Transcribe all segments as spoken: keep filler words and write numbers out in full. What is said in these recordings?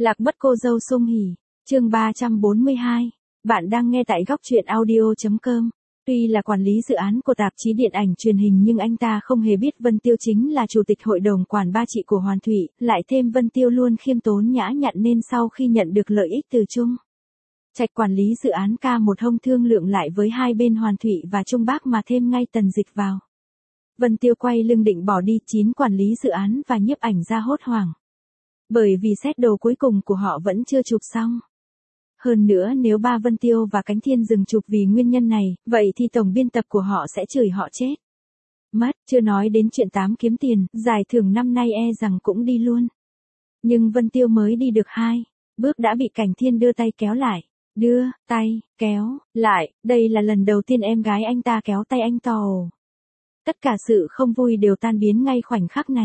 Lạc mất cô dâu Sung Hỉ, chương ba trăm bốn mươi hai. Bạn đang nghe tại góc truyện audio chấm com. Tuy là quản lý dự án của tạp chí điện ảnh truyền hình nhưng anh ta không hề biết Vân Tiêu chính là chủ tịch hội đồng quản ba chị của Hoàn Thụy, lại thêm Vân Tiêu luôn khiêm tốn nhã nhặn nên sau khi nhận được lợi ích từ Trung Trạch quản lý dự án ca một hông thương lượng lại với hai bên Hoàn Thụy và Trung Bác mà thêm ngay Tần Dịch vào. Vân Tiêu quay lưng định bỏ đi, chín quản lý dự án và nhiếp ảnh ra hốt hoảng. Bởi vì set đồ cuối cùng của họ vẫn chưa chụp xong. Hơn nữa nếu ba Vân Tiêu và Cánh Thiên dừng chụp vì nguyên nhân này, vậy thì tổng biên tập của họ sẽ chửi họ chết mất, chưa nói đến chuyện tám kiếm tiền, giải thưởng năm nay e rằng cũng đi luôn. Nhưng Vân Tiêu mới đi được hai bước đã bị Cảnh Thiên đưa tay kéo lại. Đưa tay kéo lại, đây là lần đầu tiên em gái anh ta kéo tay anh to ồ. Tất cả sự không vui đều tan biến ngay khoảnh khắc này.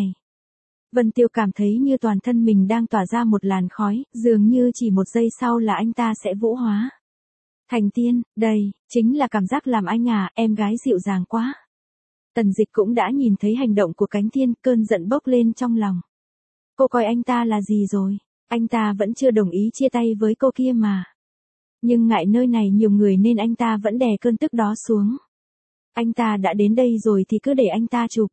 Vân Tiêu cảm thấy như toàn thân mình đang tỏa ra một làn khói, dường như chỉ một giây sau là anh ta sẽ vũ hóa thành tiên, đây, chính là cảm giác làm anh à, em gái dịu dàng quá. Tần Dịch cũng đã nhìn thấy hành động của Cánh Thiên, cơn giận bốc lên trong lòng. Cô coi anh ta là gì rồi? Anh ta vẫn chưa đồng ý chia tay với cô kia mà. Nhưng ngại nơi này nhiều người nên anh ta vẫn đè cơn tức đó xuống. Anh ta đã đến đây rồi thì cứ để anh ta chụp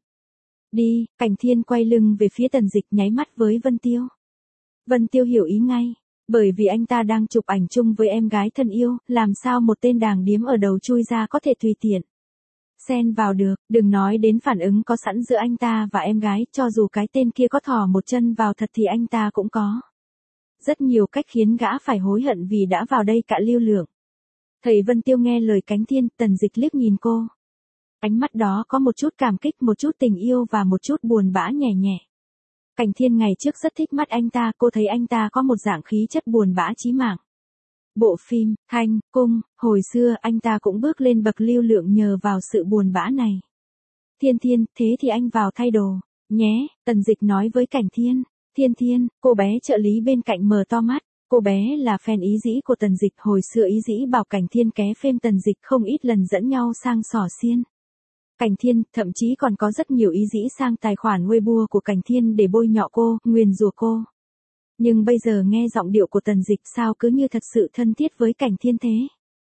đi. Cảnh Thiên quay lưng về phía Tần Dịch, nháy mắt với Vân Tiêu. Vân Tiêu hiểu ý ngay, bởi vì anh ta đang chụp ảnh chung với em gái thân yêu, làm sao một tên đàng điếm ở đầu chui ra có thể tùy tiện xen vào được, đừng nói đến phản ứng có sẵn giữa anh ta và em gái, cho dù cái tên kia có thò một chân vào thật thì anh ta cũng có rất nhiều cách khiến gã phải hối hận vì đã vào đây cạ lưu lượng. Thầy Vân Tiêu nghe lời Cánh Thiên, Tần Dịch liếc nhìn cô. Ánh mắt đó có một chút cảm kích, một chút tình yêu và một chút buồn bã nhẹ nhẹ. Cảnh Thiên ngày trước rất thích mắt anh ta, cô thấy anh ta có một dạng khí chất buồn bã chí mạng. Bộ phim, Thanh, Cung, hồi xưa anh ta cũng bước lên bậc lưu lượng nhờ vào sự buồn bã này. Thiên Thiên, thế thì anh vào thay đồ, nhé, Tần Dịch nói với Cảnh Thiên. Thiên Thiên, cô bé trợ lý bên cạnh mở to mắt, cô bé là fan ý dĩ của Tần Dịch, hồi xưa ý dĩ bảo Cảnh Thiên ké phêm Tần Dịch không ít lần dẫn nhau sang xỏ xiên. Cảnh Thiên, thậm chí còn có rất nhiều ý dĩ sang tài khoản Weibo của Cảnh Thiên để bôi nhọ cô, nguyền rủa cô. Nhưng bây giờ nghe giọng điệu của Tần Dịch sao cứ như thật sự thân thiết với Cảnh Thiên thế.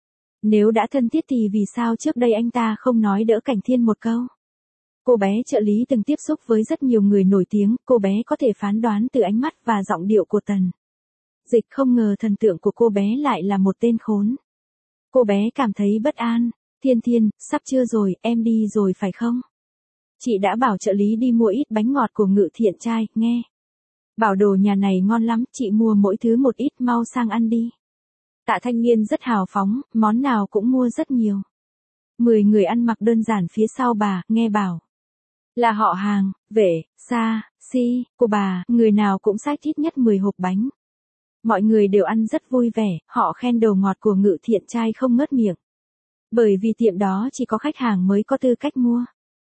Nếu đã thân thiết thì vì sao trước đây anh ta không nói đỡ Cảnh Thiên một câu. Cô bé trợ lý từng tiếp xúc với rất nhiều người nổi tiếng, cô bé có thể phán đoán từ ánh mắt và giọng điệu của Tần Dịch, không ngờ thần tượng của cô bé lại là một tên khốn. Cô bé cảm thấy bất an. Thiên Thiên, sắp trưa rồi, em đi rồi phải không? Chị đã bảo trợ lý đi mua ít bánh ngọt của Ngự Thiện trai, nghe. Bảo đồ nhà này ngon lắm, chị mua mỗi thứ một ít, mau sang ăn đi. Tạ Thanh Niên rất hào phóng, món nào cũng mua rất nhiều. Mười người ăn mặc đơn giản phía sau bà, nghe bảo là họ hàng, Vệ, Sa, Si, cô bà, người nào cũng xách ít nhất mười hộp bánh. Mọi người đều ăn rất vui vẻ, họ khen đồ ngọt của Ngự Thiện trai không ngớt miệng. Bởi vì tiệm đó chỉ có khách hàng mới có tư cách mua.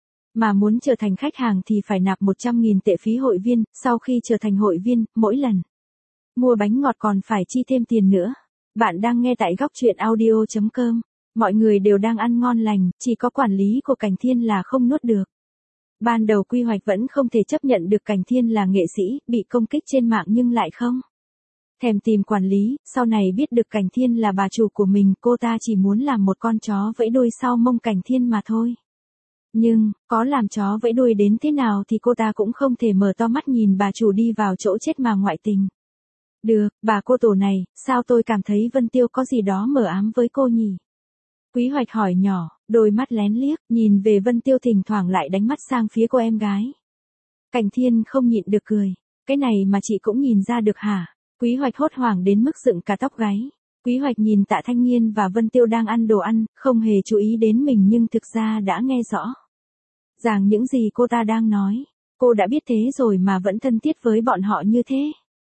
Mà muốn trở thành khách hàng thì phải nạp một trăm nghìn tệ phí hội viên, sau khi trở thành hội viên, mỗi lần mua bánh ngọt còn phải chi thêm tiền nữa. Bạn đang nghe tại góc truyện audio chấm com. Mọi người đều đang ăn ngon lành, chỉ có quản lý của Cảnh Thiên là không nuốt được. Ban đầu quy hoạch vẫn không thể chấp nhận được Cảnh Thiên là nghệ sĩ, bị công kích trên mạng nhưng lại không thèm tìm quản lý, sau này biết được Cảnh Thiên là bà chủ của mình, cô ta chỉ muốn làm một con chó vẫy đuôi sau mông Cảnh Thiên mà thôi. Nhưng, có làm chó vẫy đuôi đến thế nào thì cô ta cũng không thể mở to mắt nhìn bà chủ đi vào chỗ chết mà ngoại tình. Được, bà cô tổ này, sao tôi cảm thấy Vân Tiêu có gì đó mờ ám với cô nhỉ? Quý Hoạch hỏi nhỏ, đôi mắt lén liếc, nhìn về Vân Tiêu thỉnh thoảng lại đánh mắt sang phía cô em gái. Cảnh Thiên không nhịn được cười, cái này mà chị cũng nhìn ra được hả? Quý Hoạch hốt hoảng đến mức dựng cả tóc gáy. Quý Hoạch nhìn Tạ Thanh Niên và Vân Tiêu đang ăn đồ ăn, không hề chú ý đến mình nhưng thực ra đã nghe rõ ràng những gì cô ta đang nói. Cô đã biết thế rồi mà vẫn thân thiết với bọn họ như thế.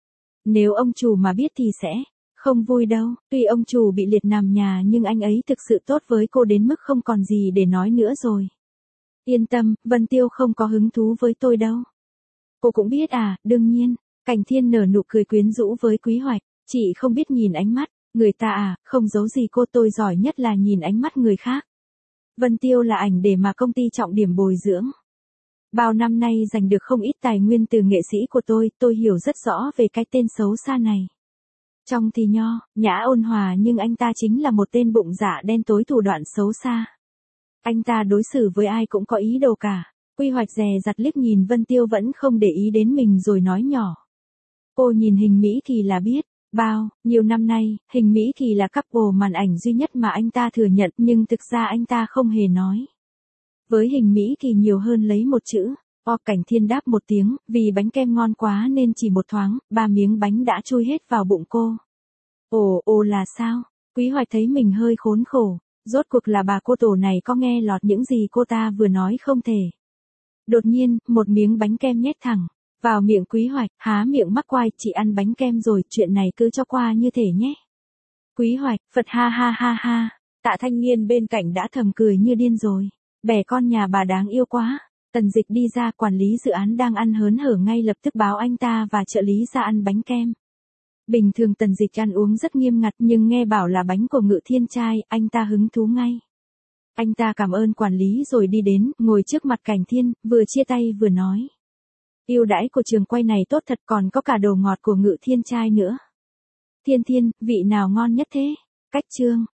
Nếu ông chủ mà biết thì sẽ không vui đâu. Tuy ông chủ bị liệt nằm nhà nhưng anh ấy thực sự tốt với cô đến mức không còn gì để nói nữa rồi. Yên tâm, Vân Tiêu không có hứng thú với tôi đâu. Cô cũng biết à, đương nhiên. Cảnh Thiên nở nụ cười quyến rũ với Quý Hoạch. Chị không biết nhìn ánh mắt người ta à, không giấu gì cô, tôi giỏi nhất là nhìn ánh mắt người khác. Vân Tiêu là ảnh để mà công ty trọng điểm bồi dưỡng. Bao năm nay giành được không ít tài nguyên từ nghệ sĩ của tôi, tôi hiểu rất rõ về cái tên xấu xa này. Trong thì nho, nhã ôn hòa nhưng anh ta chính là một tên bụng dạ đen tối thủ đoạn xấu xa. Anh ta đối xử với ai cũng có ý đồ cả. Quy Hoạch dè dặt liếc nhìn Vân Tiêu vẫn không để ý đến mình rồi nói nhỏ. Cô nhìn Hình Mỹ Kỳ là biết. Bao, nhiều năm nay, Hình Mỹ Kỳ là couple màn ảnh duy nhất mà anh ta thừa nhận nhưng thực ra anh ta không hề nói. Với Hình Mỹ Kỳ nhiều hơn lấy một chữ. O Cảnh Thiên đáp một tiếng, vì bánh kem ngon quá nên chỉ một thoáng, ba miếng bánh đã chui hết vào bụng cô. Ồ, ồ là sao? Quý Hoạch thấy mình hơi khốn khổ. Rốt cuộc là bà cô tổ này có nghe lọt những gì cô ta vừa nói không thể. Đột nhiên, một miếng bánh kem nhét thẳng vào miệng Quý Hoạch, há miệng mắc quai, chị ăn bánh kem rồi, chuyện này cứ cho qua như thể nhé. Quý Hoạch, Phật ha ha ha ha, Tạ Thanh Niên bên cạnh đã thầm cười như điên rồi. Bẻ con nhà bà đáng yêu quá. Tần Dịch đi ra, quản lý dự án đang ăn hớn hở ngay lập tức báo anh ta và trợ lý ra ăn bánh kem. Bình thường Tần Dịch ăn uống rất nghiêm ngặt nhưng nghe bảo là bánh của Ngự Thiên trai, anh ta hứng thú ngay. Anh ta cảm ơn quản lý rồi đi đến, ngồi trước mặt Cảnh Thiên, vừa chia tay vừa nói. Ưu đãi của trường quay này tốt thật, còn có cả đồ ngọt của Ngự Thiên trai nữa. Thiên Thiên, vị nào ngon nhất thế? Cách Trương,